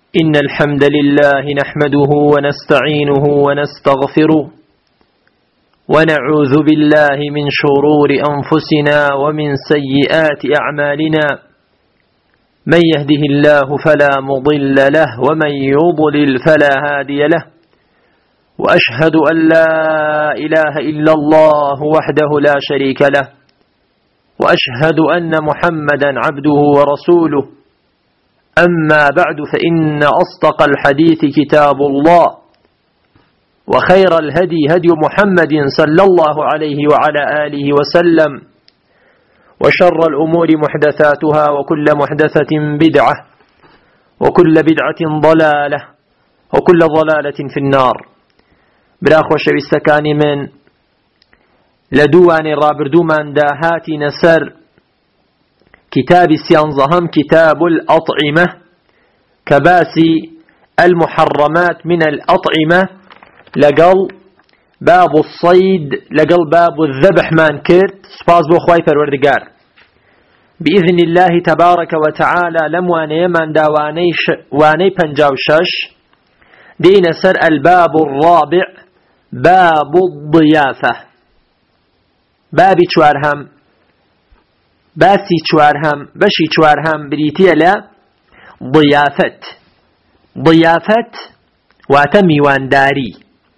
إن الحمد لله نحمده ونستعينه ونستغفره ونعوذ بالله من شرور أنفسنا ومن سيئات أعمالنا. من يهده الله فلا مضل له ومن يضلل فلا هادي له، وأشهد أن لا إله إلا الله وحده لا شريك له، وأشهد أن محمدا عبده ورسوله. أما بعد، فإن أصدق الحديث كتاب الله، وخير الهدي هدي محمد صلى الله عليه وعلى آله وسلم، وشر الأمور محدثاتها، وكل محدثة بدعة، وكل بدعة ضلالة، وكل ضلالة في النار. براخ وشويستكان من لدوان رابردو من داهات نسر كتاب سيانزهم كتاب الأطعمة كباسي المحرمات من الأطعمة، لقل باب الصيد، لقل باب الذبح ما انكرت سباس بو خواي فروردقار بإذن الله تبارك وتعالى. لم واني من دا واني پنجاو شش دين سر الباب الرابع، باب الضيافة. بابي چوارهم، باسی چوارهم، بشی چوارهم بریتیه لا ضیافت. ضیافت واتا میوانداری.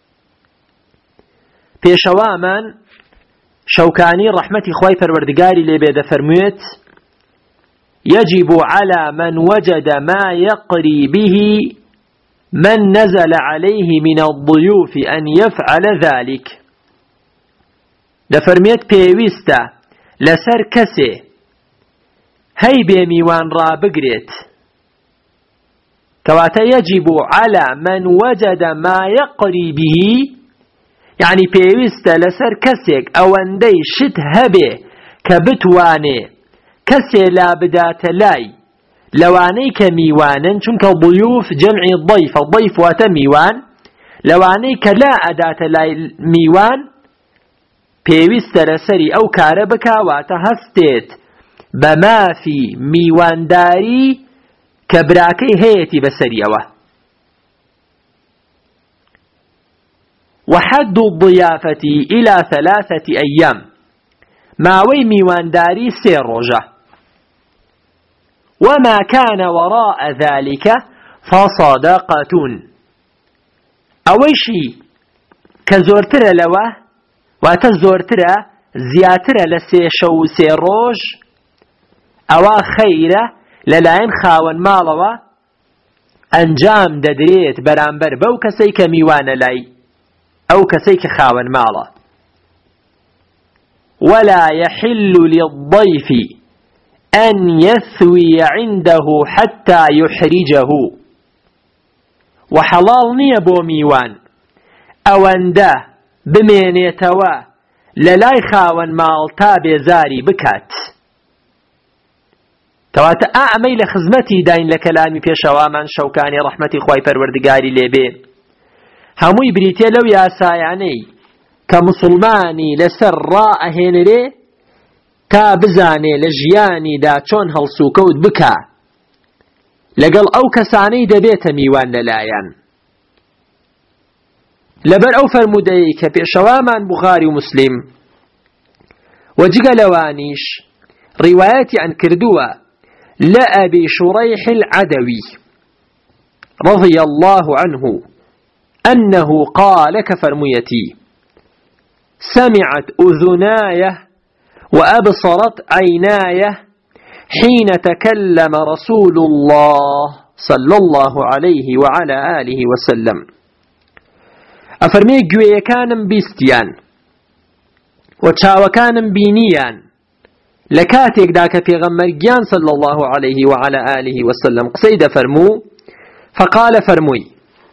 پیشوامان شوکانی رحمتی خواهی پروردگاری لبید فرمویت: يجب على من وجد ما يقري به من نزل عليه من الضيوف أن يفعل ذلك. لفرميت بيويستا لسر كسي هاي بيميوان را بقريت، كواتا يجب على من وجد ما يقري به، يعني بيويستا لسر كسيك اوندي شت هبه كبتواني كسي لا بدات لاي لواني كميوانا، چونك ضيوف جمع الضيف، الضيف واتا ميوان، لواني كلا أدات لاي ميوان پێویستە لەسەری ئەو کارە بکاواتە هەستێت بەما فی میوانداری کە براکەی هەیەتی بەسەریەوە. وحد الضيافة إلى 3 أيام، ماوەی میوانداری 3 ڕۆژە. وما كان وراء ذلك فصدقة، ئەوەیشی کە زۆرترە لەوە واتە زۆرترە زیاترە لە 3 شەو و 3 ڕۆژ، ئەوە خەیرە لەلایەن خاوەن ماڵەوە ئەنجام دەدرێت بەرامبەر بەو کەسەی کە میوانە لای ئەو کەسەی کە خاوەن ماڵە. ولا يحل للضيف أن يثوي عنده حتى يحرجه، وحلال نییە بۆ میوان ئەوەندە بمێنێتەوە لەلای خاوەن ماڵ تا بێزاری بکات. کەواتە ئەمەی لە خزمەتی داین لە کەلامی پێشەوامان شەوکانی ڕەحمەتی خوای پەروەردگاری لێبێ، هەمووی بریتێ لەو یاسایانەی کە موسڵمانی لەسەر ڕائەهێنرێ تا بزانێ لە ژیانیدا چۆن هەڵسوکەوت بکا لەگەڵ ئەو کەسانەی دەبێتە میوان لەلایەن. لبر او فرمودەی کە پێشەوامان بوخاری و مسلم وجگە لەوانیش ڕیوایەتی عن کردووە لە ئەبی شوڕەیح العەدەوی رضي الله عنه أنه قال كفرميتي: سمعت أذناي وأبصرت عيناي حين تكلم رسول الله صلى الله عليه وعلى آله وسلم. أفرمي گوێیەکانم بیستیان و چاوەکانم بینیان لە کاتێکدا کە پێغەمبەرگیان صلى الله عليه وعلى آله وسلم قسەی دەفەرموو. فقال فرمووی: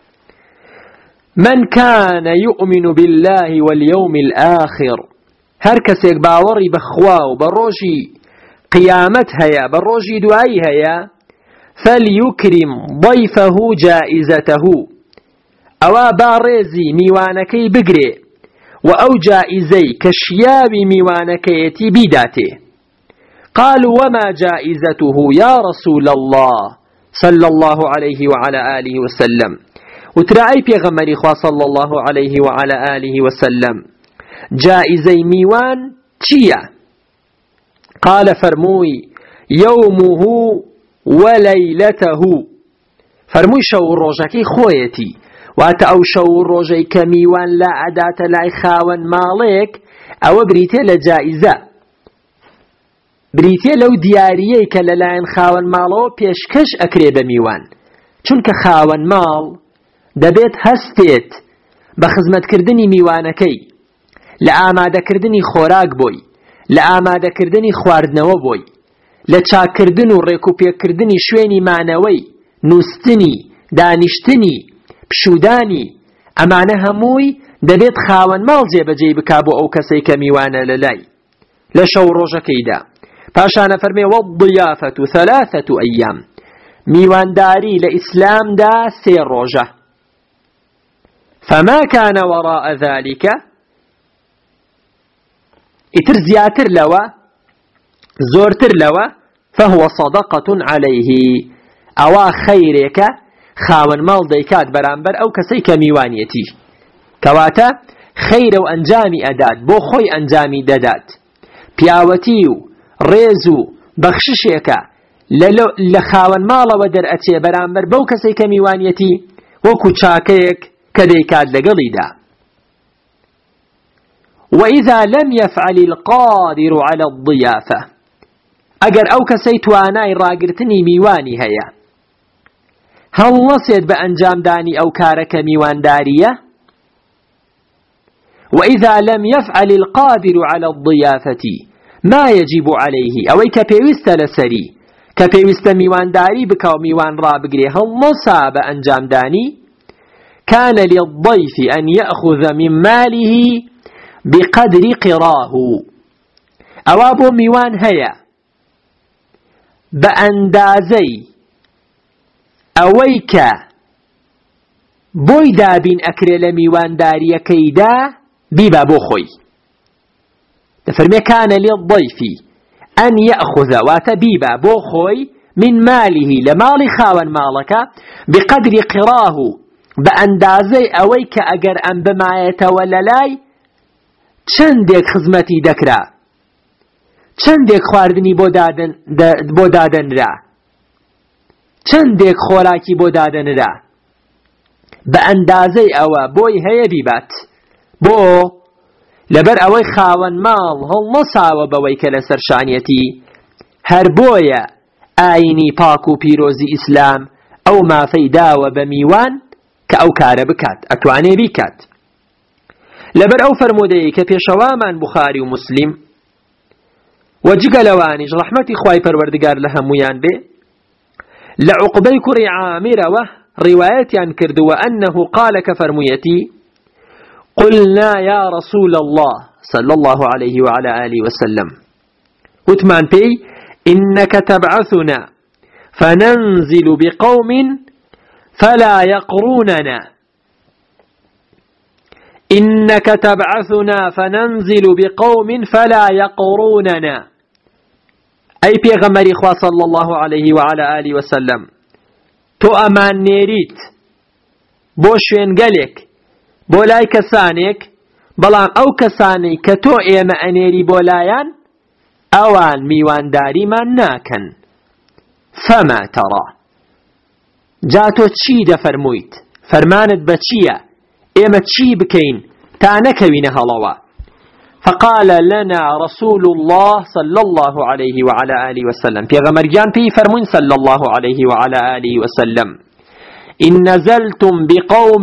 من كان يؤمن بالله واليوم الآخر، هەر کەسێک باوەڕی بەخوا و بە ڕۆژی قیامەت هەیە، بە ڕۆژی دوایی هەیە، فليكرم ضيفه جائزته، ئەوە با ڕێزی میوانەکەی بگرێ و ئەو جائزەی کە شیاوی میوانەکەیەتی بیداتێ. قالوا وما جائزته يا رسول الله صلى الله عليه وعلى آله وسلم وترعي بيغمري خوا صلى الله عليه وعلى آله وسلم جائزي ميوان چيا؟ قال فرموي يومه وليلته فرموي شو الروجكي خويتي واتا او شو الروجي كميوان لا عدات لاي خاون مالك او بريتي لجائزة بريتي لو دياريي كاللاين خاون مالو بيشكش اكري بميوان چونك خاون مال دبيت هستيت بخزمت كردني ميوانكي لآماده كردني خوراك بوي لآماده كردني خواردنەوە بوي لچاکردن و ڕێکوپێکردنی شوێنی مانەوەی نووستنی دانیشتنی پشودانی ئەمانە هەمووی دەبێت خاوەن ماڵ جێبەجێ بکا بۆ ئەو کەسەی کە میوانە لەلای لە شەو ڕۆژەکەیدا پاشانە فەرمێ وەالضیافەة 3 ئەیام میوانداری لە ئیسلامدا 3 ڕۆژە فما كان وراء ذلك ئیتر زیاتر لەوە زۆرتر لەوە فهو صدقة عليه ئەوە خەیرێکە خاوەن ماڵ دەیکات بەرامبەر ئەو کەسەی کە میوانیەتی کەواتە خەیرە و ئەنجامی ئەدات بۆ خۆی ئەنجامی دەدات پیاوەتی و ڕێز و بەخششێکە لە خاوەن ماڵەوە دەرئەچێ بەرامبەر بەو کەسەی کە میوانیەتی وەکو چاکەیەک کە دەیکات لەگەڵیدا وإذا لم يفعل القادر على الضيافة ئەگەر ئەو کەسەی توانای ڕاگرتنی میوانی هەیە هەڵ نەسێت بە ئەنجامدانی ئەو کارەکە میوانداریە وإذا لم يفعل القادر على الضيافة ما يجب عليه ئەوەی کە پێویستە لەسەری کە پێویستە میوانداری بکە و میوان ڕابگرێ هەڵ نەسا بە ئەنجامدانی كان للضيف أن يأخذ من ماله بقدر قراه أوابو ميوان هيا بأندازي أويك بوي دابين أكري لميوان داري كيدا بيبا بوخوي فرمي كان للضيف أن يأخذ واتبيبا بوخوي من ماله لمال خاون مالك بقدر قراه بأندازي أويك أجر أن بما يتوللاي چندێک خزمەتی دەکرا چندێک خواردنی بۆ دادەنرا چندێک خۆراکی بۆ دادەنرا بە ئەندازەی ئەوە بۆی هەیە بیبات بۆ لەبەر ئەوەی خاوەن ماڵ هەڵ نەساوە بەوەی کە لە سەرشانیەتی هەر بۆیە ئاینی پاک و پیرۆزی ئیسلام ئەو مافەی داوە بە میوان کە ئەو کارە بکات ئەتوانێ بیکات لبر او فرمودەیە کە پێشەوامان بخاری و مسلم و جگە لەوانیش ڕەحمەتی خوای پەروەردگار لە هەموویان بێ لە عوقبەی کوڕی عامرەوە ڕیوایەتیان کردووە أنه قال كفرمويتي قلنا يا رسول الله صلى الله عليه وعلى آله وسلم وتمان بي إنك تبعثنا فننزل بقوم فلا يقروننا إنك تبعثنا فننزل بقوم فلا يقروننا أي پیغمبری خوا صلى الله عليه وعلى آله وسلم تو أمان نيريت بو شوێنگەلێک بۆ لای کەسانێک بەڵام ئەو کەسانی کە تۆ ئێمە ئەنێری بۆ لایان ئەوان میوانداریمان ناکەن فما ترى جا تۆ چی دەفەرموویت فەرمانت بە چییە ئێمە چی بکەین تا نەکەوینە هەڵەوە فقال لنا رسول الله صلى الله عليه وعلى آله وسلم پیغمبرجان پی فرمون صلى الله عليه وعلى آله وسلم إن نزلتم بقوم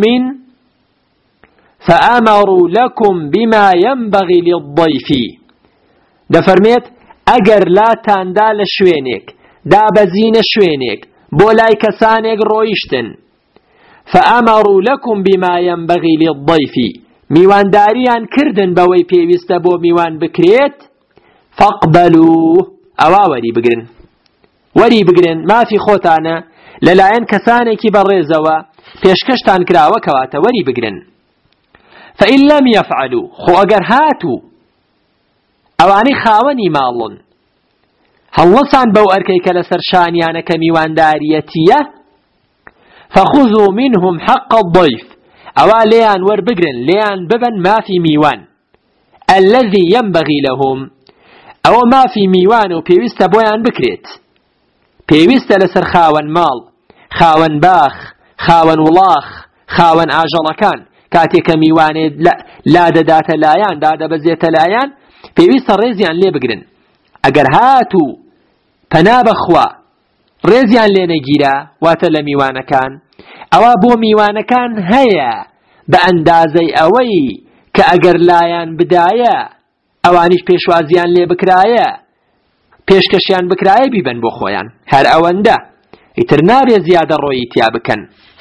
فأمروا لكم بما ينبغي للضيف ده فرميت أجر لا تاندال شوينك دا بزين شوينك بولاي كسانك رويشتن فأمروا لكم بما ينبغي للضيف ميوان داريان كردن بوي بيويست بو ميوان بكريت فاقبلوه أوا وري بقرن ما في خوتانا للاين كسانك بريزوا پیشکشتان کراوە کەواتە وەری بگرن فإن لم يفعلوا خو ئەگەر هاتوو ئەوانەی خاوەنی ماڵن هەڵەسان بەو ئەرکەی کە لەسەر شانیانە کە میوانداریەتیە فخذوا منهم حق الضيف ئەوا لێیان وەربگرن لێیان ببن مافی میوان الذي ينبغي لهم ئەوە مافی میوان و پێویستە بۆیان بکرێت پێویستە لەسەر خاوەن ماڵ خاوەن باخ خاوەن وڵاخ خاوەن ئاژەڵەکان کاتێکە میوانێ لا دەداتە لایەن دادەبەزێتە لایەن پێویستە ڕێزیان لێ بگرن ئەگەر هاتوو پەنا بەخوا ڕێزیان لێ نەگیرە واتە لە میوانەکان ئەوە بۆ میوانەکان هەیە بە ئەندازەی ئەوەی کە ئەگەر لایەن بدایە ئەوانیش پێشوازیان لێ بکرایە پێشکەشیان بکرایە بیبن بۆ خۆیان هەر ئەوەندە ئیتر نابێ زیادە ڕۆیی تیا بکەن.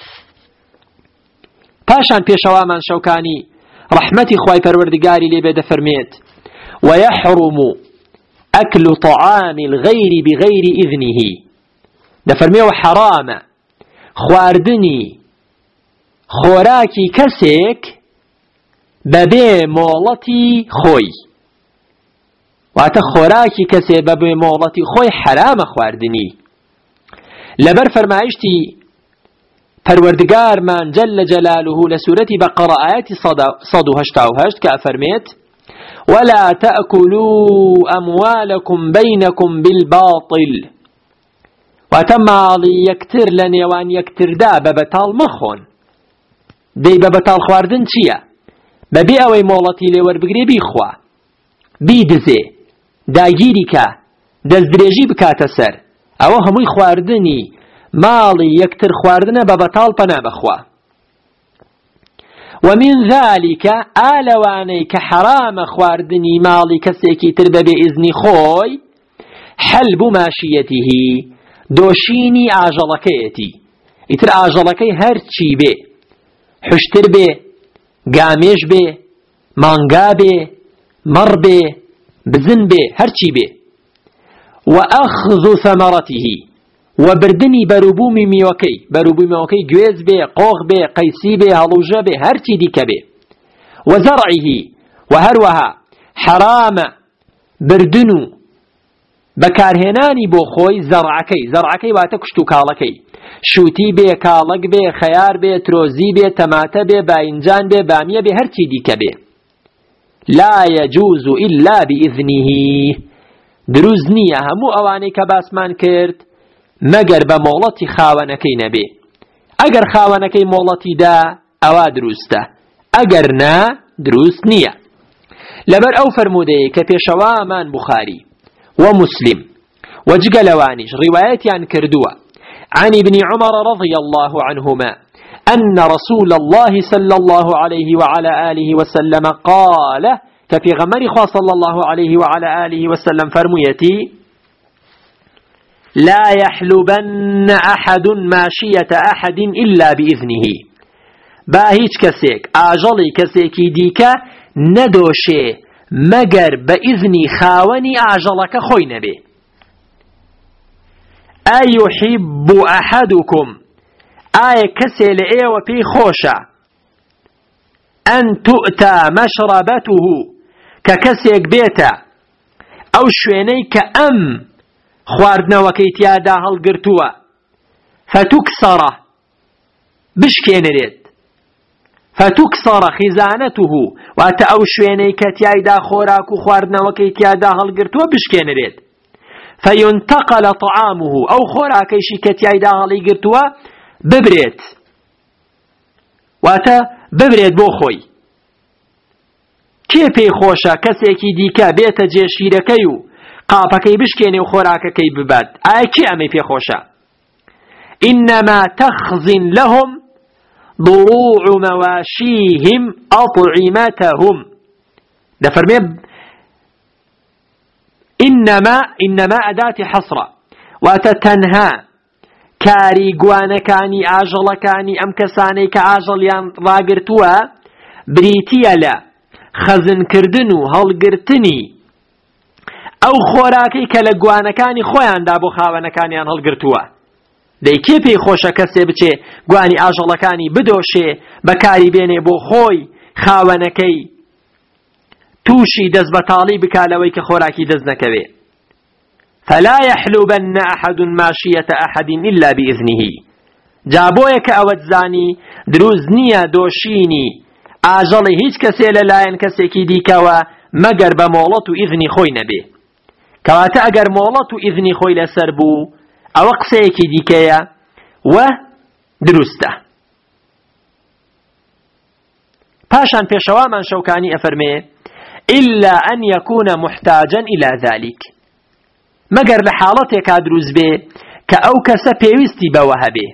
پاشان پێشەوامان شەوکانی ڕەحمەتی خوای پەروەردگاری لێبێ دەفەرمێت ويحرم أكل طعام الغير بغير إذنه دەفەرمێ و حرامە خواردنی خۆراکی کەسێک بەبێ مۆڵەتی خۆی واتە خۆراکی کەسێ بەبێ مۆڵەتی خۆی حرامە خواردنی لەبەر فەرمایشتی پەروەردگارمان جل جلاله لە سورەتی بەقەرە ئاەتی 188 کە ئەفەرمێت ولا تأكلوا أموالكم بينكم بالباطل واتە ماڵی یەکتر لە نێوان یەکتردا بە بەتاڵ مەخۆن دەی بە بەتاڵ خواردن چییە؟ بەبێ ئەوەی مۆڵەتی لێ وەربگرێ بیخوا بیدزێ داگیری کە دەستدرێژی بکاتە سەر ئەوە هەمووی خواردنی ماڵی یەکتر خواردنە بە بەتاڵ پەنا بەخوا. ومن ذلك آلواني كحرام خواردني مالي كسيكي تربى بإذن خوي حلب ماشيته دوشيني آجلكيتي اتر آجلكي هرچي بي حشتر بي قاميش بي مانقا بي مر بي بزن بي هرچي بي وأخذ ثمرته وبردني بروبومي ميوكي بروبومي ميوكي جويز بي قوغ بي قيسي بي هلوجة بي هرچي ديك بي وزرعه وهروها حرام بردنو بكارهناني بو خوي زرعكي واتكشتو كالكي شوتي بي كالك بي خيار بي تروزي بي تماتة بي باينجان بي بامية بي هرچي ديك بي لا يجوز إلا بإذنه دروز نية همو اواني كباسمان كرد مەگەر بە مۆڵەتی خاوەنەکەی نەبێ ئەگەر خاوەنەکەی مۆڵەتی دا ئەوا دروستە ئەگەر نا دروست نییە لەبەر ئەو فەرمودەیە کە پێشەوامان بوخاری ومسلم وجگە لەوانیش ڕیوایەتیان کردووە عن ابن عمر رضي الله عنهما أن رسول الله صلى الله عليه وعلى آله وسلم قال كفي غمر خوا صلى الله عليه وعلى آله وسلم فرميتي لا يحلبن أحد ماشية أحد إلا بإذنه با هیچ کەسێک ئاژەڵی کەسێکی دیکە نەدۆشێ مەگەر بە ئیذنی خاوەنی ئاژەڵەکە خۆی نەبێ. ئەیحیب ئەحەدوکم ئایا کەسێ لە ئێوە پێی خۆشە ئەن تؤتە مەشرەبەته کە کەسێک بێتە ئەو شوێنەی کە ئەم خواردنەوەکەی تیادا هەڵگرتووە فتوکسەرە بشکێنرێت فتوکسەرە خیزانەته واتە ئەو شوێنەی کە تیایدا خۆراک و خواردنەوەکەی تیادا هەڵگرتووە بشکێنرێت فينتقل طعامه ئەو خۆراکەیشی کە تیایدا هەڵی گرتووە ببرێت واتە ببرێت بۆ خۆی. کێ پێی خۆشە کەسێکی دیکە بێتە جێشیرەکەی و قاپەکەی بشکێنێ و خۆراکەکەی ببات ئایا کێ ئەمەی پێ خۆشە؟ إنما تخزن لهم ضروع مواشيهم أطعمتهم دفرمي إنما أداة حصرة وتتنهى كاري قوانكاني آجلكاني أم كساني كآجليان راقرتوا بريتيا لا خزن كردنو هلقرتني ئەو خۆراکەی کە لە گوانەکانی خۆیاندا بۆ خاوەنەکانیان هەڵگرتووە دەی کێ پێی خۆشە کەسێ بچێ گوانی ئاژەڵەکانی بدۆشێ بەکاری بێنێ بۆ خۆی خاوەنەکەی تووشی دەست بەتاڵی بکالەوەی کە خۆراکی دەست نەکەوێ. فلا يحلبن أحد ماشية أحد إلا بإذنه. جابويك أوتزاني دروزنيا دوشيني ئاژەڵی هیچ کەسێ لەلایەن کەسێکی دیکەوە مەگەر بە مۆڵەت و ئیذنی خۆی نەبێ. کەواتە ئەگەر مۆڵەت و ئیذنی خۆی لەسەر بوو ئەوە قسەیەکی دیکەیە و دروستە. پاشان پێشەوامان شەوکانی ئەفەرمێ إلا أن يكون محتاجا إلى ذلك، مەگەر لە حاڵەتێکا دروست بێ کە ئەو کەسە پێویستی بەوە هەبێ.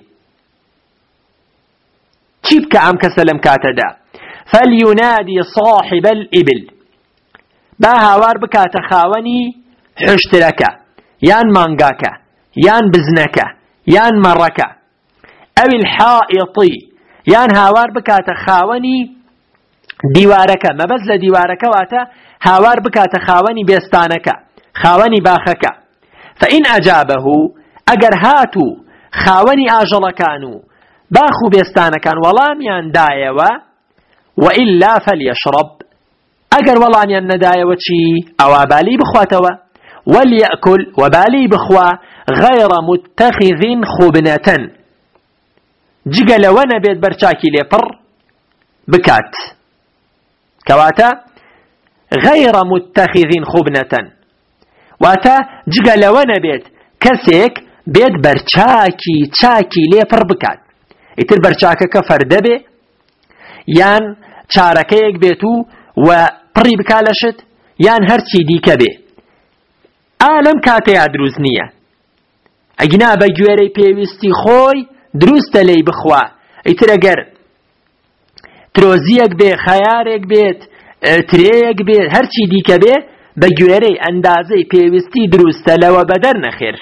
چی بکە ئەم کەسە لەم کاتەدا؟ فلينادي صاحب الإبل، با هاوار بکاتە خاوەنی حشترەکە یان مانگاکە یان بزنەکە یان مەڕەکە، ئەو الحائطی یان هاوار بکاتە خاوەنی دیوارەکە، مەبەست لە دیوارەکە واتە هاوار بکاتە خاوەنی بێستانەکە خاوەنی باخەکە. فإن أجابه، ئەگەر هاتو خاوەنی ئاژەڵەکان و باخ و بێستانەکان وەڵامیان دایەوە، وإلا فليشرب، ئەگەر وەڵامیان نەدایەوە چی؟ ئەوا بالی بخواتەوە. وليأكل، وبالي بخوا غير متخذ خبنة، جگە لەوە نەبێت بەرچاکی لێپڕ بکات. کەواتە غير متخذ خبنة، واتە جگە لەوە نەبێت کەسێک بێت بەرچاکی چاکی لێپڕ بکات. ئیتر بەرچاکەکە فەردە بێ یان چارەکەیەک بێت و پڕی بکا لەشت یان هەرچی دیکە بێ. ئالەم کاتەیە دروست نییە. ئەگنا بە گوێرەی پێویستی خۆی دروستە لێی بخوا. ئیتر ئەگەر ترۆزیەک بێ خەیارێک بێت ترەیەک بێت هەرچی دیکە بێ بە گوێرەی ئەندازەی پێویستی دروستە لەوە بەدەر نەخێر.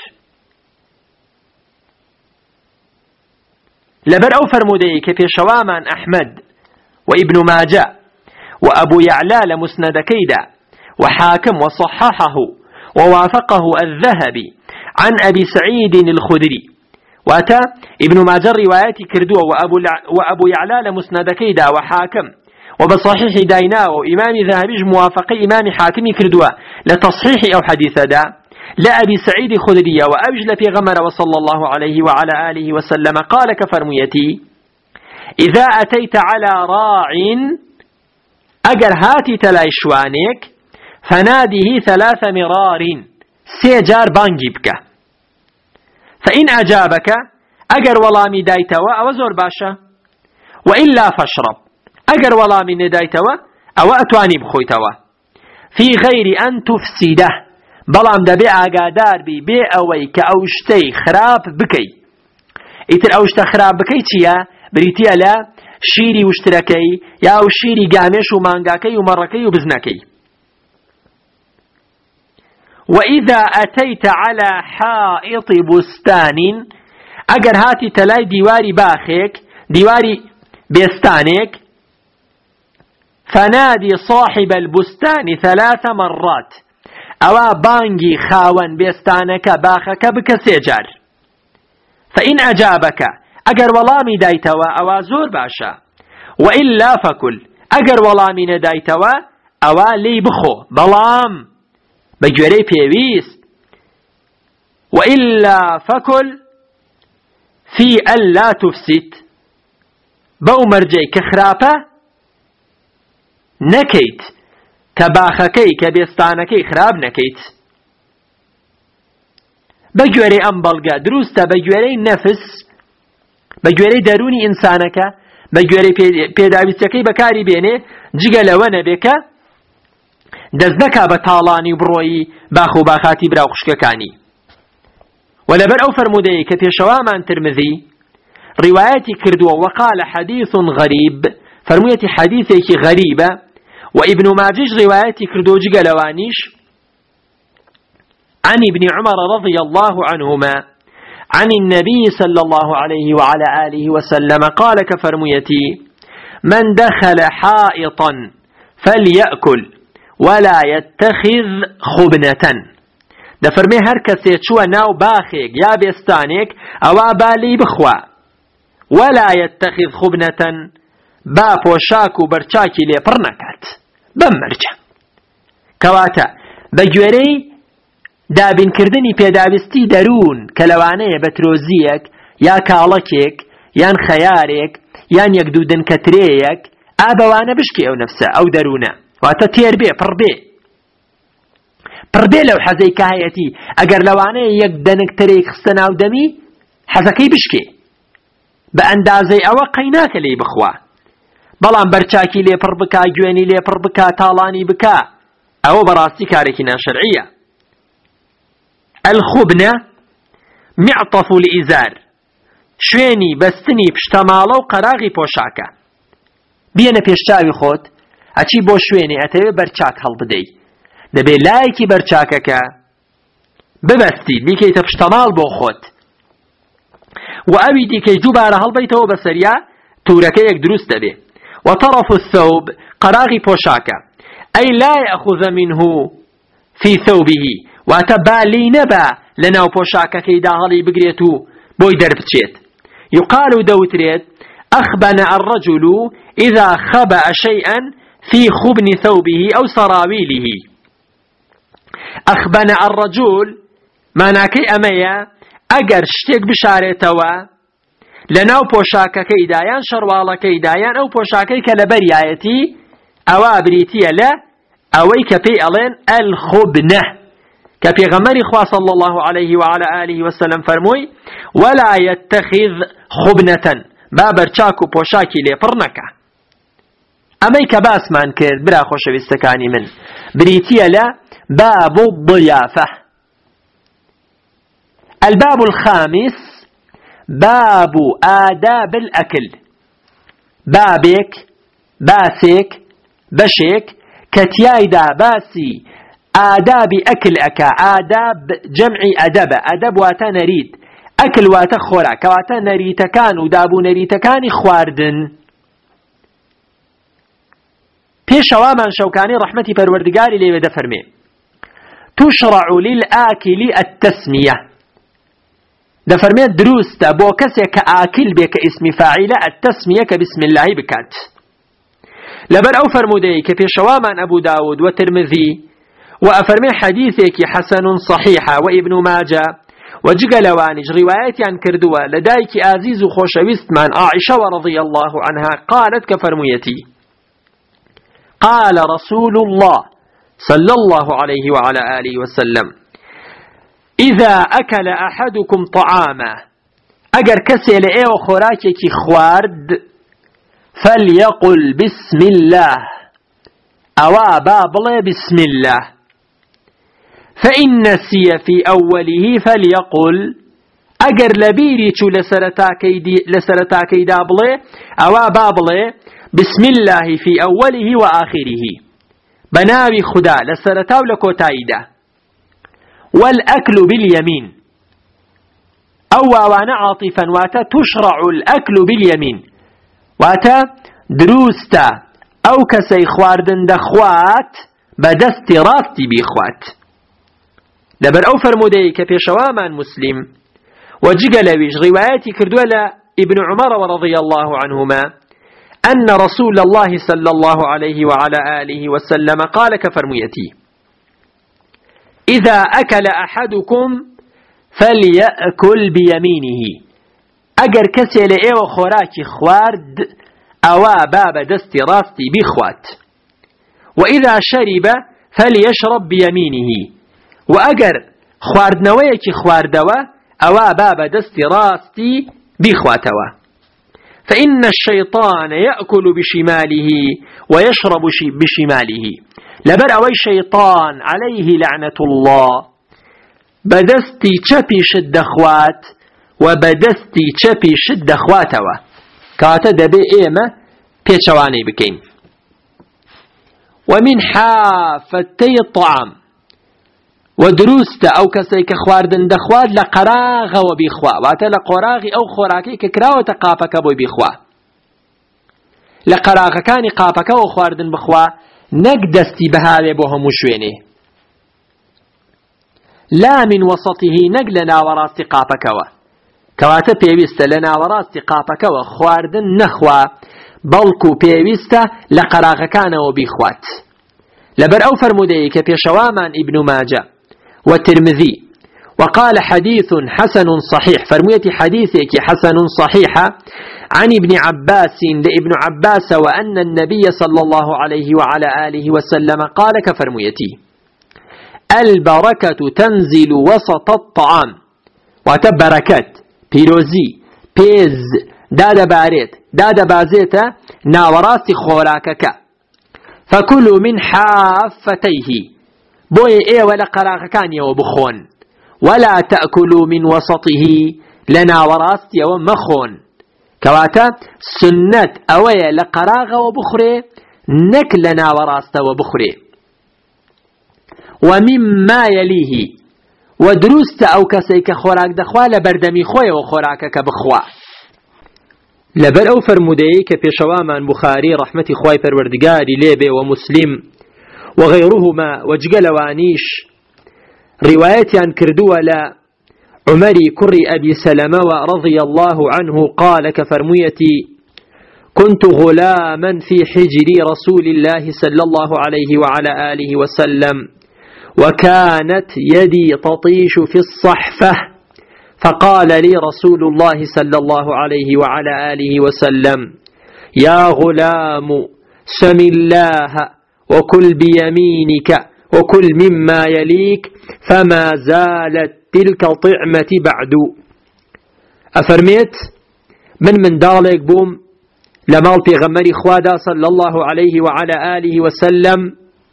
لبر أو فرمودي كبيشوامان أحمد وابن ماجه وأبو يعلى لمسند كيدا وحاكم وصححه ووافقه الذهبي عن أبي سعيد الخدري، وأتى ابن ماجه رواياتي كردوه وأبو يعلى لمسند كيدا وحاكم وبصحيح داينا وإمام ذهبي موافق إمام حاكم كردوه لتصحيح أو حديث دا لأبي سعيد خدرية وأبجل في غمر وصلى الله عليه وعلى آله وسلم قال كفرميتي إذا أتيت على راع أجر هاتي تلاي شوانك فناديه 3 مرار، 3 جار بانجيبك، فإن أجابك أجر ولامي دايتوا أو زور باشا، وإلا فاشرب، أجر ولامي ندايتوا أو أتواني بخويتوا، في غير أن تفسده، بەڵام دەبێ ئاگادار بی بێ ئەوەی کە ئەو شتەی خراپ بکەی. ئیتر ئەو شتە خراپ بکەی چییە؟ بریتیە لە شیری وشترەکەی یا ئەو شیری گامێش و مانگاکەی و مەڕەکەی و بزنەکەی. وإذا أتيت على حائط بستان، ئەگەر هاتی تەلای دیواری باخێک دیواری بێستانێک، فنادي صاحب البستان 3 مرات، ئەوە بانگی خاوەن بێستانەکە باخەکە بکە 3 جار. فإن أجابك ئەگەر وەڵامی دایتەوە ئەوە زۆر باشە، وإلا فكل ئەگەر وەڵامی نەدایتەوە ئەوە لێی بخۆ بەڵام بە گوێرەی پێویست. وإلا فكل في ألا تفسد، بەو مەرجەی کە خراپە نەکەیت، کە باخەکەی کە بێستانەکەی خراب نەکەیت. بە گوێرەی ئەم بەڵگە دروستە بە گوێرەی نەفس، بە گوێرەی دەرونی ئینسانەکە، بە گوێرەی پێداویستەکەی بەکاری بێنێ، جگە لەوە نەبێ کە دەست نەکا بە تاڵانی و بڕۆیی باخ و باخاتی براو خوشکەکانی. وەلەبەر ئەو فەرمودەیە کە پێشەوامان ترمذی ڕیوایەتی کردووە وقال حديث غريب، فەرموویەتی حەدیثێکی غەریبە، وابن ماجه روايتي كردو جلوانيش عن ابن عمر رضي الله عنهما عن النبي صلى الله عليه وعلى آله وسلم قال كفرميتي من دخل حائطا فليأكل ولا يتخذ خبنة، دفرمي هر کسی چوه ناو باخيك يا بيستانيك او بالي بخوا، ولا يتخذ خبنة با پۆشاک و بەرچاکی لێپڕ نەکات بەم مەرجە. کەواتە بە گوێرەی دابینکردنی پێداویستی دەروون کە لەوانەیە بە ترۆزیەک یا کاڵەکێک یان خەیارێک یان یەک دوو دنکەترەیەک ئابەوانە بشکی ئەو نەفسە ئەو دەروونە واتە تێر بێ پڕ بێ لەو حەزەی کە هەیەتی ئەگەر لەوانەیە یەک دەنکترێک خستە ناو دەمی حەزەکەی بشکێ بە ئەندازەی ئەوە قەیناکە لێی بخوا بەڵام بەرچاکی لێپڕ بکا گوێنی لێپڕ بکا تاڵانی بکا ئەوە بەڕاستی کارێکی ناشەرعیە. الخبنە معطف الئزار شوێنی بەستنی پشتەماڵە و قەراغی پۆشاکە بێنە پێشچاوی خۆت ئەچی بۆ شوێنێ ئەتەوێ بەرچاک هەڵبدەی دەبێ لایەکی بەرچاکەکە ببەستی بیکەیتە پشتەماڵ بۆ خۆت و ئەوی دیکەی دووبارە هەڵبەیتەوە بەسەریا تورەکە یەک دروست دەبێ وطرف الثوب قەراغی پۆشاکە ئەی لا يأخذ منه في ثوبه واتە با لی نەبا لەناو پۆشاکەکەیدا هەڵی بگرێت و بۆی دەربچێت. يقال دوتريت أخبن الرجل إذا خبأ شيئا في خبن ثوبه أو سراويله. أخبن الرجل معناكي أميا أجر شتيك بشارتوا لناو پۆشاکەکەیدا یان شەڕواڵەکەیدا یان ئەو پۆشاکەی کە لە بەریایەتی ئەوە بریتیە لە ئەوەی کە پێی ئەڵێن الخبنە کە پێغەمبەری خوا صلی الله عليه وعلى آله وسلم فەرمووی ولا يتخذ خبنة با بەرچاک و پۆشاکی لێپڕ نەکە. ئەمەی کە باسمان کرد برا خۆشەویستەکانی من بریتیە لە باب الضيافة. الباب الخامس باب آداب الأكل بابك باسك بشك كتيايدا باسي آداب أكل أكا آداب جمع أدب أدب واتا نريد أكل واتا خوراك واتا نريتكان ودابو نريتكان خواردن پیش وامان شوكاني رحمتي پروردگاري لي بدا فرمي تشرع للآكل التسمية دفرمي دروستا بو كسي كآكل بك اسم فاعل التسمية كبسم الله بكات لبر أو فرمودي كبيش وامان أبو داود وترمذي وأفرمي حديثك حسن صحيحة وابن ماجة وجقلوانج روايتي عن كردوة لدايك عزيز خوشويست من عائشة رضي الله عنها قالت كفرميتي قال رسول الله صلى الله عليه وعلى آله وسلم إذا أكل أحدكم طعاما أجر كسل إيه وخراكك خوارد فليقل بسم الله أوا بابل بسم الله فإن نسي في أوله فليقل أجر لبيري شو لسرتاكي دابله أوا بابله بسم الله في أوله وآخره بناوي خدا لسرتاو لكوتايدا والأكل باليمين أو وانا عاطفا واتا تشرع الأكل باليمين واتا دروستا أو كسي خواردن دخوات بدست راستي بيخوات لبر أو فرمودي كبيشوامان مسلم وجقلويش رواياتي كردولا ابن عمر ورضي الله عنهما أن رسول الله صلى الله عليه وعلى آله وسلم قال كفرميتي إذا أكل أحدكم فليأكل بيمينه أجر كسل إيو خوراكي خوارد أوا باب دست راستي بخوات وإذا شرب فليشرب بيمينه وأجر خوارد نويكي خواردوا أوا باب دست راستي بخواتوا فإن الشيطان يأكل بشماله ويشرب بشماله لبر أوي شيطان عليه لعنة الله بدستي چپي شد خوات وبدستي چپي شد خواتوا كاتا دبي إيما بيچواني بكين ومن حافتي الطعام ودروست أو كسيك خواردن دخواد لقراغ وبيخوا واتا لقراغي أو خوراكي ككراوة قافك بو بيخوا لقراغ كان قافك وخواردن بخوا نقدستي بهذا بوهم وشوينه لا من وسطه نقلنا وراست قافكوا كواتا بيويست لنا وراست قافكوا خواردن نخوا بلكو بيويست لقراغ كان وبيخوات لبر أو فرمودي كبيشوامان ابن ماجة والترمذي. وقال حديث حسن صحيح، فرمية حديثك حسن صحيحة عن ابن عباس لابن عباس وأن النبي صلى الله عليه وعلى آله وسلم قال كفرميتي: البركة تنزل وسط الطعام. وتبركت بيروزي بيز داد باريت داد بازيتا ناوراستي خوراكك، فكلوا من حافتيه بوي ولا قراغكان وبخون، ولا تأكلوا من وسطه لنا وراستي ومخون. كواتا سنة أويا لقراغ وبخري نك لنا وراست وبخري. ومما يليه ودروست أو كسيك خوراك دخوا لبردمي خوي وخوراكك بخوا. لبر أو فرمودي كبيشوامان بخاري رحمة خواي پروردگاري ليبي ومسلم وغيرهما وجقلوانيش رواية عن كردوة عمري كري أبي سلمة رضي الله عنه قال كفرميتي: كنت غلاما في حجر رسول الله صلى الله عليه وعلى آله وسلم، وكانت يدي تطيش في الصحفة، فقال لي رسول الله صلى الله عليه وعلى آله وسلم: يا غلام سم الله وكل بيمينك وكل مما يليك، فما زالت تلك طعمة بعد. أفرميت من دالك بوم لمال بيغمري خوادا صلى الله عليه وعلى آله وسلم،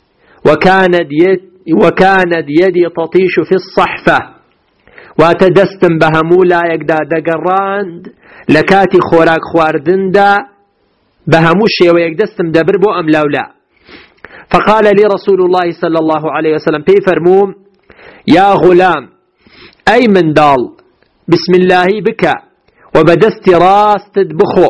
وكانت يدي تطيش في الصحفة، واتدستم بهمولا يقدا دقراند لكاتي خوراك خواردندا بهموشي ويقدستم دبربو أم لولا. فقال لي رسول الله صلى الله عليه وسلم بيفرموم: يا غلام أي من دال بسم الله بك وبدست راست بخو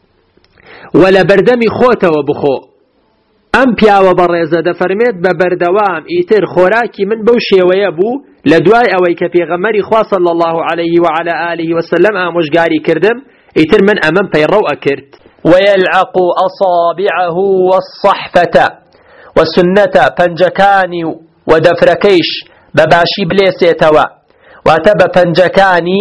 ولا بردمي خوت وبخو. أم بيا وبرزة دفرميت ببردوام إيتر خوراكي من بوشي ويبو لدواي أويك في غمري خوا صلى الله عليه وعلى آله وسلم أمش قاري كردم إيتر من أمام بيرو أكرت. ويلعق أصابعه والصحفة والسنة بنجكاني ودفركيش بباشي بليسيتوا، واتب بنجكاني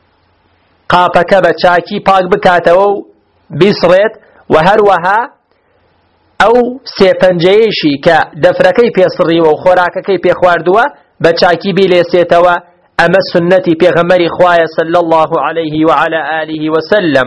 قاپەکە بە چاکی پاک بکاتەوە و بیسڕێت، و هەروەها ئەو سێپەنجەیەشی کە دەفرەکەی پێسڕیوە و خۆراکەکەی پێخواردووە بە چاکی بیلێسێتەوە. ئەمە سنەتی پێغەمبەری خوایە صلی الله عليه وعلى آله وسلم.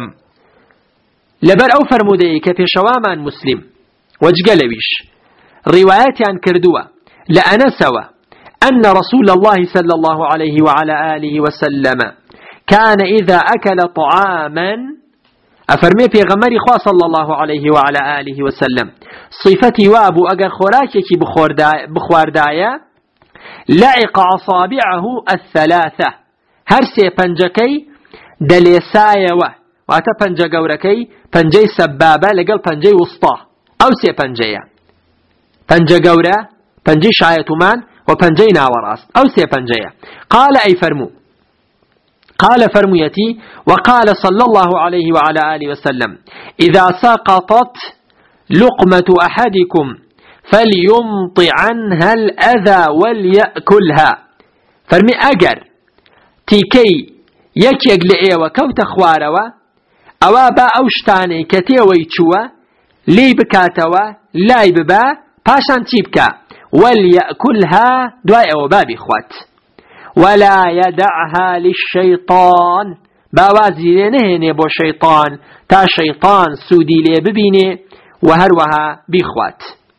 لەبەر ئەو فەرموودەیە کە پێشەوامان مسلم وەجگەلەویش ڕیوایەتیان کردووە لە ئەنەسەوە أن رسول الله صلى الله عليه وعلى آله وسلم كان إذا أكل طعاما أفرمي بيغمري خوا صلى الله عليه وعلى آله وسلم صفتي وابو أجر خوراكي بخواردايا لعق أصابعه الثلاثة هرسي پنجكي دليسايا واتا پنجا قوركي پنجي سبابة لقل پنجي وسطا أو سي پنجيا پنجا قورة پنجي شايتمان وپنجي ناوراست أو سي پنجيا. قال أي فرمو قال فرميتي وقال صلى الله عليه وعلى آله وسلم: إذا سقطت لقمة أحدكم فليمط عنها الأذى وليأكلها. فرمي أجر تيكي يكيق لئيوة كوت خواروا أوا با أوشتاني كتيوي تشوا لي بكاتوا لاي ببا باشان تيبكا وليأكلها دواء وبابي خوات ولا يدعها للشيطان باوازي نهني بو شيطان تا شيطان سودي لي ببيني وهروها بيخوات.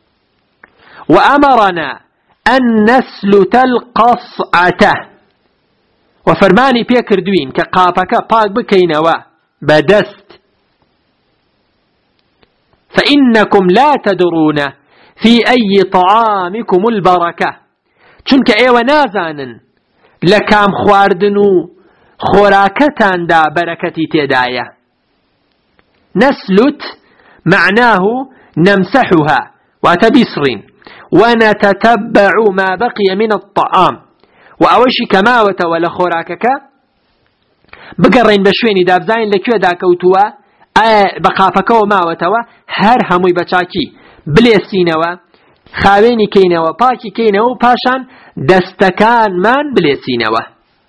وأمرنا أن نسلت القصعة وفرماني بيكر دوين كقافك باق بكينوا بدست فإنكم لا تدرون في أي طعامكم البركة چونك ايوه نازانن لكام خواردنو خوراكتان دا بركتي تدايا. نسلت معناه نمسحها وتبصرين ونتتبع ما بقي من الطعام وأوشي كما وتولى خوراكك بقرين بشويني دابزاين لكيو داكوتوا بقافك وما وتوا هر هموي بچاكي بليسينوا خاوێنی کەینەوە پاکی کەینەوە و پاشان دەستەکانمان بلێسینەوە.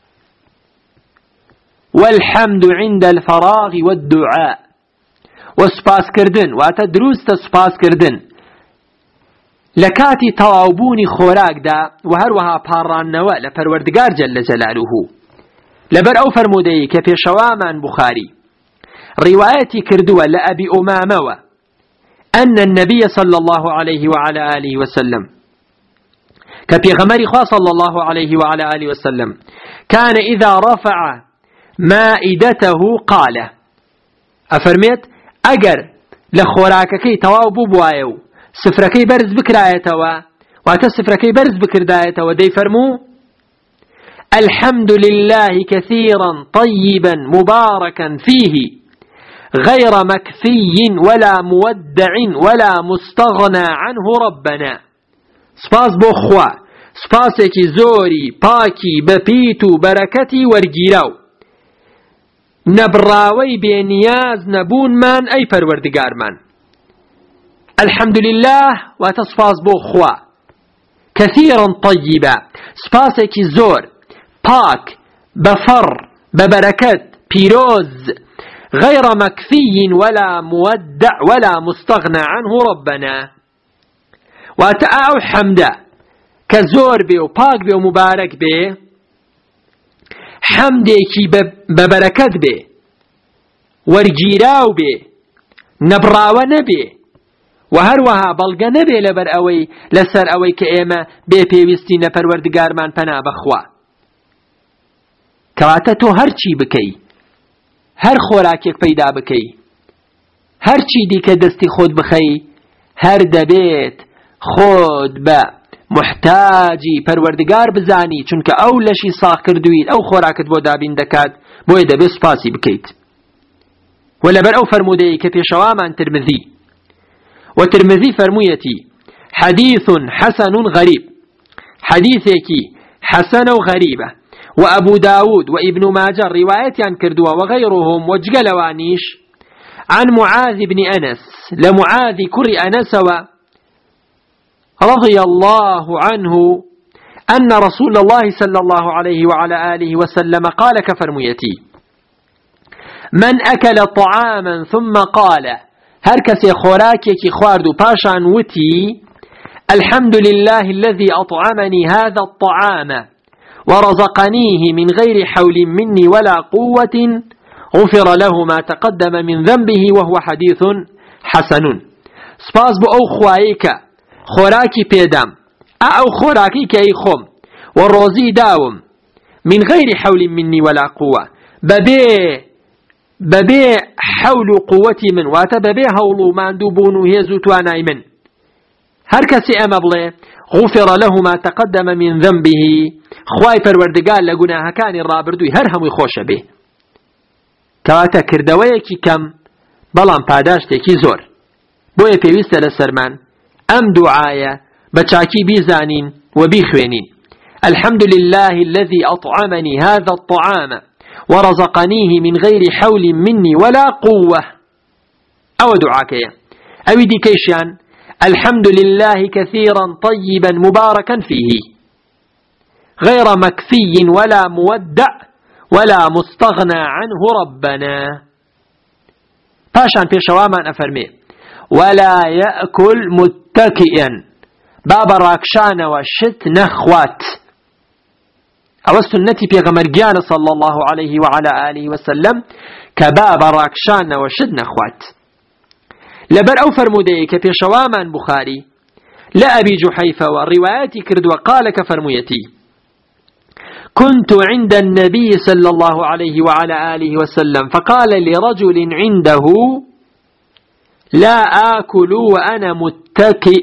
والحمد عند الفراغ والدعاء وسپاس کردن واتە دروستە سپاس کردن لكاتي تواوبوني خوراك دا وهروها پاڕانەوە لە پەروەردگار جل جلاله. لبر أو فرمودي كفي شوامان بخاري روايتي كردوة لأبي أمامة أن النبي صلى الله عليه وعلى آله وسلم كفي غمر صلى الله عليه وعلى آله وسلم كان إذا رفع مائدته قال أفرميت أجر لخوراككي تواوبو بوايو سفركي برز بكرايتوا واتا سفركي برز بكردايتوا دي فرمو الحمد لله كثيرا طيبا مباركا فيه غير مكفي ولا مودع ولا مستغنى عنه ربنا. سپاس بو خوا سپاسێکی زۆری پاکی بەپیت و بەرەکەتی وەرگیراو نەبڕاوەی بێنیاز نەبوونمان ئەی پەروەردگارمان. الحمد لله واتە سپاس بۆ خوا كثيرا طيبا سپاسێکی زۆر پاک بفر ببركت بيروز غير مكفي ولا مودع ولا مستغنى عنه ربنا. واتأو حمدا كزور بي وباك بي ومبارك بي حمدێکی ببركت بي ورجيراو بي نبراو نبي وهروها بلغ نبي لبر اوي لسر اوي كإيما بي بيوستي نپروردگارمان پنا بخوا. کەواتە تۆ هەرچی بکەی هەر خۆراکێک پەیدا بکەی هەرچی دیکە دەستی خۆت بخەی هەر دەبێت خۆت بە محتاجی پەروەردگار بزانی چونکە ئەو لەشی ساغ کردویت ئەو خۆراکت بۆ دابین دەکات بۆیە دەبێت سپاسی بکەیت. و لەبەر ئەو فەرمودەی کە پێشەوامان ترمذی و ترمذی فەرموویەتی حەدیث حەسەن غەریب حەدیثێکی حەسەنە و غەریبە. وأبو داود وابن ماجه روايتان كردوا وغيرهم وجلوانيش عن معاذ بن أنس لمعاذ كر أنس رضي الله عنه أن رسول الله صلى الله عليه وعلى آله وسلم قال كفرميتي من أكل طعاما ثم قال هركس خوراكك خواردو باشان وتي الحمد لله الذي أطعمني هذا الطعام ورزقنيه من غير حول مني ولا قوة غفر له ما تقدم من ذنبه وهو حديث حسن. سپاس بو او خوايك خوراكي بيدام او خوراكي كي خم والروزي داوم من غير حول مني ولا قوة ببي حول قوتي من واتا ببي هولو ماندوبونو هيزو تواناي من هركسي أمبلي غفر له ما تقدم من ذنبه خواي پروردگار لگناها كان الرابردوي هرهموي خوش به. كواتا كردويكي كم بلان پاداشتكي زور بويا پيوست لسرمان ام دعايا بچاكي بيزانين وبيخوينين الحمد لله الذي أطعمني هذا الطعام ورزقنيه من غير حول مني ولا قوة. او دعاكيا او دي كيشان الحمد لله كثيرا طيبا مباركا فيه غير مكفي ولا مودع ولا مستغنى عنه ربنا. باشان في شوامان أفرمي ولا يأكل متكئا باب راكشان وشت نخوات أو السنة في غمرجان صلى الله عليه وعلى آله وسلم كباب راكشان وشت نخوات. لبر أو فرمودي كفي شوامان بخاري لأبي جحيفة والروايات كرد وقال كفرميتي كنت عند النبي صلى الله عليه وعلى آله وسلم فقال لرجل عنده لا آكل وأنا متكئ.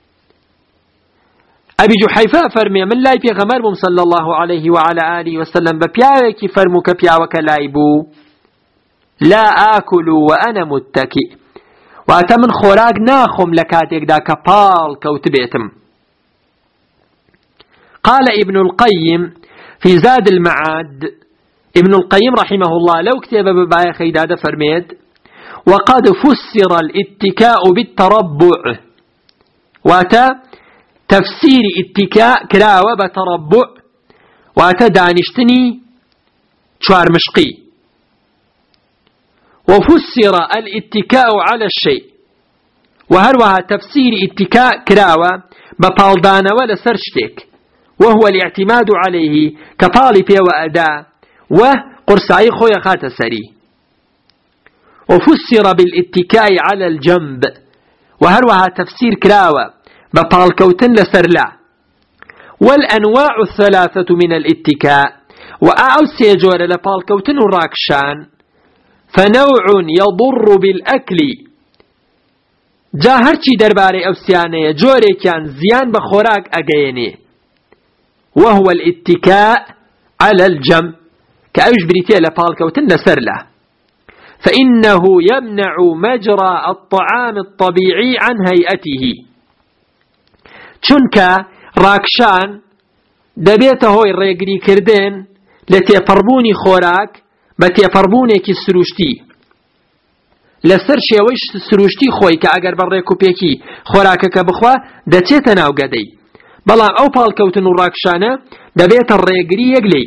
أبي جحيفة فرمي من لا يغمر صلى الله عليه وعلى آله وسلم ببياوك فرمو كبياوك لايبو لا آكل وأنا متكئ واتمن خوراق ناخم لكاتيك دا كبال كوتبيتم. قال ابن القيم في زاد المعاد ابن القيم رحمه الله لو كتب ببايا خيداد فرميد وقد فسر الاتكاء بالتربع واتا تفسير اتكاء كراوة بتربع واتدانشتني شوار مشقي. وفسر الاتكاء على الشيء وهروها تفسير اتكاء كراوة ببالدان ولا سرشتك وهو الاعتماد عليه كطالب وأداء وقرصاي خويا خات سري. وفسر بالاتكاء على الجنب وهروها تفسير كراوة ببالكوتن لسرلا. والأنواع الثلاثة من الاتكاء وأعوسي جور لبالكوتن راكشان فنوع يضر بالأكل جا هرچی درباري أوسياني جوري كان زيان بخوراك أغيني وهو الاتكاء على الجنب كأوش بريتيا لبالكوتن لسرلا فإنه يمنع مجرى الطعام الطبيعي عن هيئته چونك راكشان دبيته هوي الريقري كردين لتيفربوني خوراك بتيفربوني كي سروشتي لسر شێوەی سروشتی خۆی کە ئەگەر بەڕێک و پێکی خۆراکەکە بخوا دەچێتە ناو گەدەی بەڵام ئەو پاڵکەوتن و ڕاکشانە دەبێتە ڕێگری یەکلێی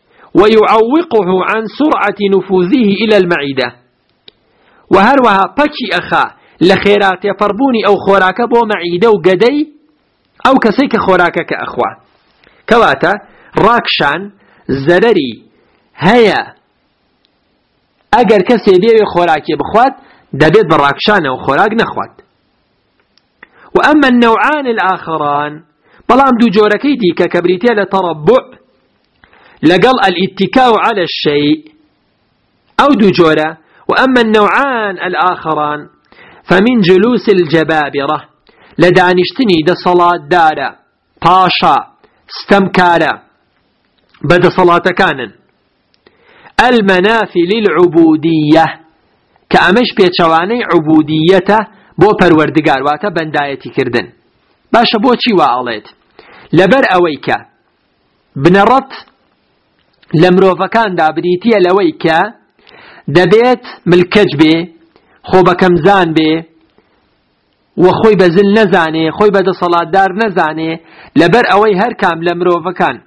ويعوقه عن سرعة نفوذه إلى المعدة وهروها پەکی ئەخا لە خێرا تێپەڕبوونی ئەو خۆراکە بۆ مەعیدە و گەدەی ئەو کەسەی کە خۆراکەکە ئەخوا کەواتە ڕاکشان زەرەری هەیە ئەگەر کەسێ بێوێ خۆراکی بخوات دەبێت بە ڕاکشانە و خۆراک نەخوات. وأما النوعان الآخران بەڵام دوو جۆرەکەی دیکە کە بریتێ لە تەڕەبوع لەگەڵ الاتكاء على الشيء أو دو جۆرە. وأما النوعان الآخران فمن جلوس الجبابرة لدانشتني دا صلاة دارة باشا استمكارة بدا صلاة كانن المنافي للعبودية كأمش بيتشواني عبوديته بو پروردگار واتا بندايتي كردن باشا بو چي وعاليت لبر اويكا بنرط لمروفكان دا بريتيا لويكا دبيت ملكج بي خو بكمزان بي وخوي بزل نزاني خوي بدا صلاة دار نزاني لبر اوي هر كام لمروفكان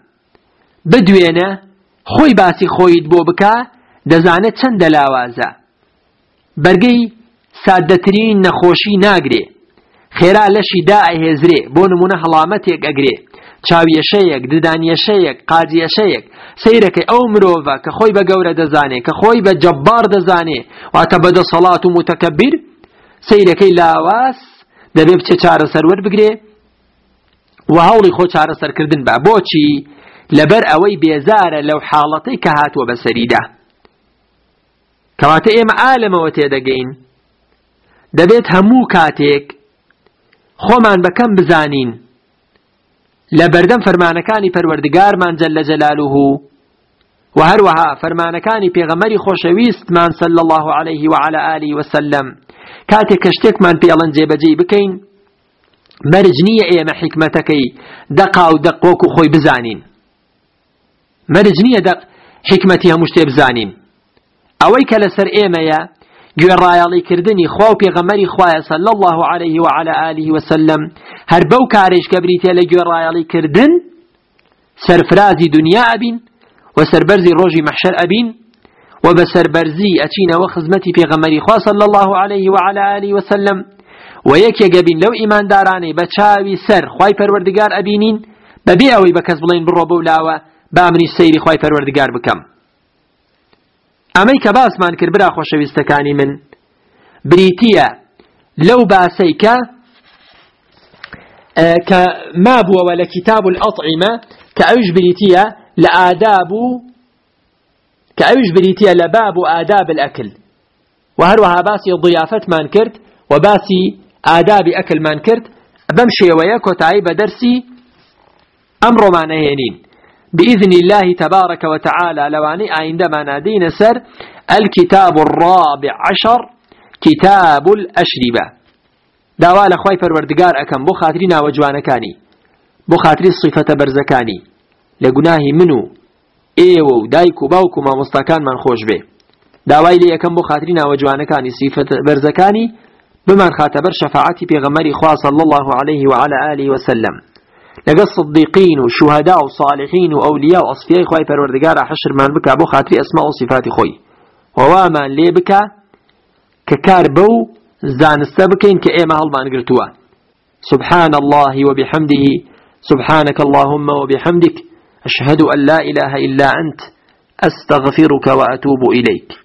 بدوينه خۆی باسی خۆیت بۆ بکە دەزانێت چەندە لاوازە بەرگەی سادەترین نەخۆشی ناگرێ خێرا لەشی دا ئەهێزرێ بۆ نمونە هەڵامەتێک ئەگرێ چاویەشەیەک ددانیەشەیەک قاجیەشەیەک سەیرەکەی ئەو مرۆڤە کە خۆی بە گەورە دەزانێ کە خۆی بە جەبار دەزانێ واتە بەدە سەڵات و متەکەبیر سەیرەکەی لاواز دەبێ بچێ چارەسەر وەربگرێ و هەوڵی خۆ چارەسەرکردن بە بۆچی لبر اوي بيزاره لو حالتي كهات وبسريده كواتي ايما عالم وتيدقين دبيت همو كاتيك خومان بكم بزانين لبردم فرمانكاني پروردگار من جل جلاله وهروها فرمانكاني پیغمبري خوشويست من صلى الله عليه وعلى آله وسلم كاتي كشتك من بيلن جيبجي بكين مرجنية ايما حكمتكي دقا و دقوكو خوي بزانين مرجنية دق حكمتها مشتي بزانين اويك لسر ايمايا جوير رايالي كردني خواو بيغمري خوايا صلى الله عليه وعلى آله وسلم هربو كاريش كبريتي لجوير رايالي كردن سرفرازي دنيا أبين وسربرزي روجي محشر أبين وبسربرزي أتينا وخزمتي بيغمري خوا صلى الله عليه وعلى آله وسلم ويكي قبين لو إيمان داراني بچاوي سر خواي پروردگار أبينين ببيعوي بكسبلين بالربو لاوة بامني السيري خواي پروردگار بكم ئەمەی کە باسمان کرد برا خۆشەویستەکانی من بریتیە لەو باسەیکە کە مابووەوە لە کتاب الأطعمة کە ئەوش بریتیە لە ئاداب و کە ئەوش بریتیە لە باب و ئاداب الأكل و هەروەها باسی ضیافتمان کرد و باسی ئادابی ئەکلمان کرد بەم شێوەیە کۆتایی بە دەرسی ئەمڕۆمان ئەهێنین بإذن الله تبارك وتعالى لواني عندما نادين سر الكتاب الرابع عشر كتاب الأشربة داوال أخوي پروردگار أكم بو خاطرنا وجوانكاني بو خاطري الصفة برزكاني لقناهي منو ايو دايكو باوكو ما مستكان من خوش به داوالي لي أكم بو خاطرنا وجوانكاني صفة برزكاني بمن خاتبر شفاعتي بغمري خواه صلى الله عليه وعلى آله وسلم لقى الصديقين والشهداء والصالحين وأولياء وأصفياء خوي پروردگار حشر من بك أبو خاطري أسماء وصفات خوي ووامان لي بك ككاربو زانسته بكين كإيما هلمان قرتوا سبحان الله وبحمده سبحانك اللهم وبحمدك أشهد أن لا إله إلا أنت أستغفرك وأتوب إليك.